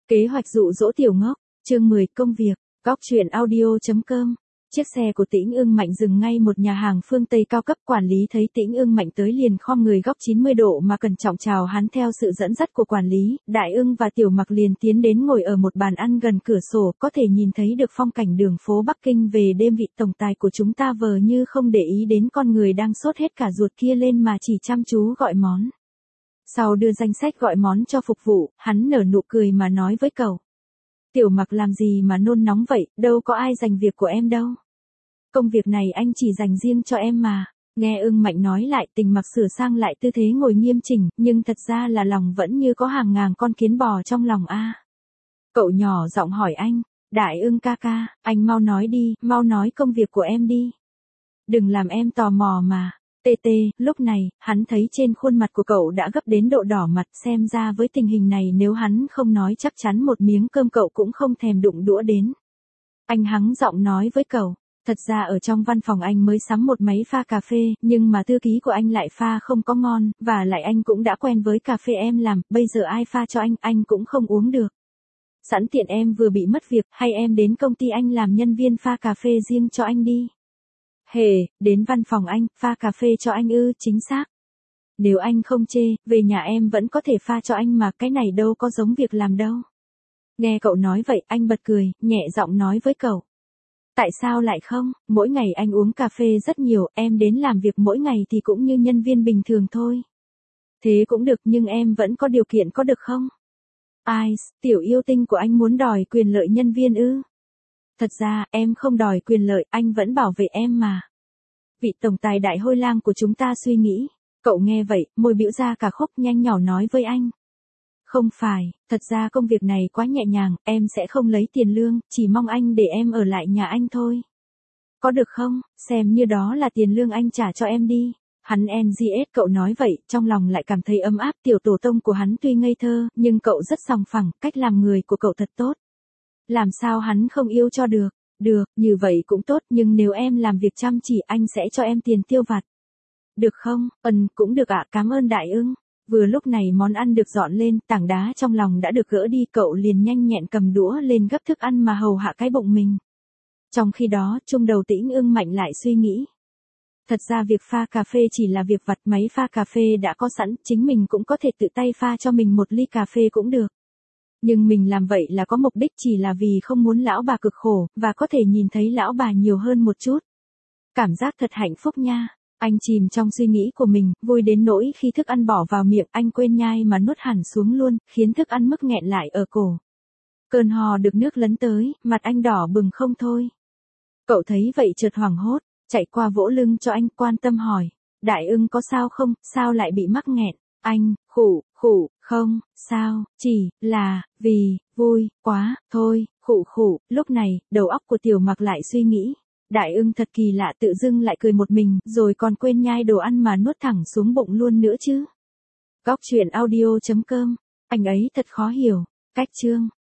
Kế hoạch dụ dỗ tiểu ngốc, chương 10 công việc, góc truyện audio.com. Chiếc xe của Tĩnh Ưng Mạnh dừng ngay một nhà hàng phương Tây cao cấp, quản lý thấy Tĩnh Ưng Mạnh tới liền khom người góc 90 độ mà cẩn trọng chào hắn. Theo sự dẫn dắt của quản lý, Đại Ưng và Tiểu Mặc liền tiến đến ngồi ở một bàn ăn gần cửa sổ, có thể nhìn thấy được phong cảnh đường phố Bắc Kinh về đêm. Vị tổng tài của chúng ta vờ như không để ý đến con người đang sốt hết cả ruột kia lên mà chỉ chăm chú gọi món. Sau đưa danh sách gọi món cho phục vụ, hắn nở nụ cười mà nói với cậu. Tiểu Mặc làm gì mà nôn nóng vậy, đâu có ai giành việc của em đâu. Công việc này anh chỉ dành riêng cho em mà. Nghe Ưng Mạnh nói lại, Tình Mặc sửa sang lại tư thế ngồi nghiêm chỉnh, nhưng thật ra là lòng vẫn như có hàng ngàn con kiến bò trong lòng a. Cậu nhỏ giọng hỏi anh, Đại Ưng ca ca, anh mau nói đi, mau nói công việc của em đi. Đừng làm em tò mò mà. Lúc này, hắn thấy trên khuôn mặt của cậu đã gấp đến độ đỏ mặt, xem ra với tình hình này nếu hắn không nói chắc chắn một miếng cơm cậu cũng không thèm đụng đũa đến. Anh hắng giọng nói với cậu, thật ra ở trong văn phòng anh mới sắm một máy pha cà phê, nhưng mà thư ký của anh lại pha không có ngon, và lại anh cũng đã quen với cà phê em làm, bây giờ ai pha cho anh cũng không uống được. Sẵn tiện em vừa bị mất việc, hay em đến công ty anh làm nhân viên pha cà phê riêng cho anh đi. Đến văn phòng anh, pha cà phê cho anh ư? Chính xác. Nếu anh không chê, về nhà em vẫn có thể pha cho anh mà, cái này đâu có giống việc làm đâu. Nghe cậu nói vậy, anh bật cười, nhẹ giọng nói với cậu. Tại sao lại không, mỗi ngày anh uống cà phê rất nhiều, em đến làm việc mỗi ngày thì cũng như nhân viên bình thường thôi. Thế cũng được, nhưng em vẫn có điều kiện có được không? Ai, tiểu yêu tinh của anh muốn đòi quyền lợi nhân viên ư? Thật ra, em không đòi quyền lợi, anh vẫn bảo vệ em mà. Vị tổng tài đại hôi lang của chúng ta suy nghĩ. Cậu nghe vậy, môi bĩu ra cả khúc, nhanh nhỏ nói với anh. Không phải, thật ra công việc này quá nhẹ nhàng, em sẽ không lấy tiền lương, chỉ mong anh để em ở lại nhà anh thôi. Có được không, xem như đó là tiền lương anh trả cho em đi. Hắn NGS cậu nói vậy, trong lòng lại cảm thấy ấm áp. Tiểu tổ tông của hắn tuy ngây thơ, nhưng cậu rất sòng phẳng, cách làm người của cậu thật tốt. Làm sao hắn không yêu cho được? Được, như vậy cũng tốt, nhưng nếu em làm việc chăm chỉ anh sẽ cho em tiền tiêu vặt. Được không? Cũng được ạ, cảm ơn Đại Ưng. Vừa lúc này món ăn được dọn lên, tảng đá trong lòng đã được gỡ đi, cậu liền nhanh nhẹn cầm đũa lên gấp thức ăn mà hầu hạ cái bụng mình. Trong khi đó, trung đầu Tĩnh Ưng Mạnh lại suy nghĩ. Thật ra việc pha cà phê chỉ là việc vặt, máy pha cà phê đã có sẵn, chính mình cũng có thể tự tay pha cho mình một ly cà phê cũng được. Nhưng mình làm vậy là có mục đích, chỉ là vì không muốn lão bà cực khổ, và có thể nhìn thấy lão bà nhiều hơn một chút. Cảm giác thật hạnh phúc nha. Anh chìm trong suy nghĩ của mình, vui đến nỗi khi thức ăn bỏ vào miệng anh quên nhai mà nuốt hẳn xuống luôn, khiến thức ăn mức nghẹn lại ở cổ. Cơn hò được nước lấn tới, mặt anh đỏ bừng không thôi. Cậu thấy vậy chợt hoảng hốt, chạy qua vỗ lưng cho anh, quan tâm hỏi. Đại Ưng có sao không, sao lại bị mắc nghẹn? Anh, khụ, không, sao, chỉ là, vì, vui, quá, thôi, khụ. Lúc này, đầu óc của Tiểu Mặc lại suy nghĩ. Đại Ưng thật kỳ lạ, tự dưng lại cười một mình, rồi còn quên nhai đồ ăn mà nuốt thẳng xuống bụng luôn nữa chứ. Góc truyện audio.com, anh ấy thật khó hiểu. Cách chương.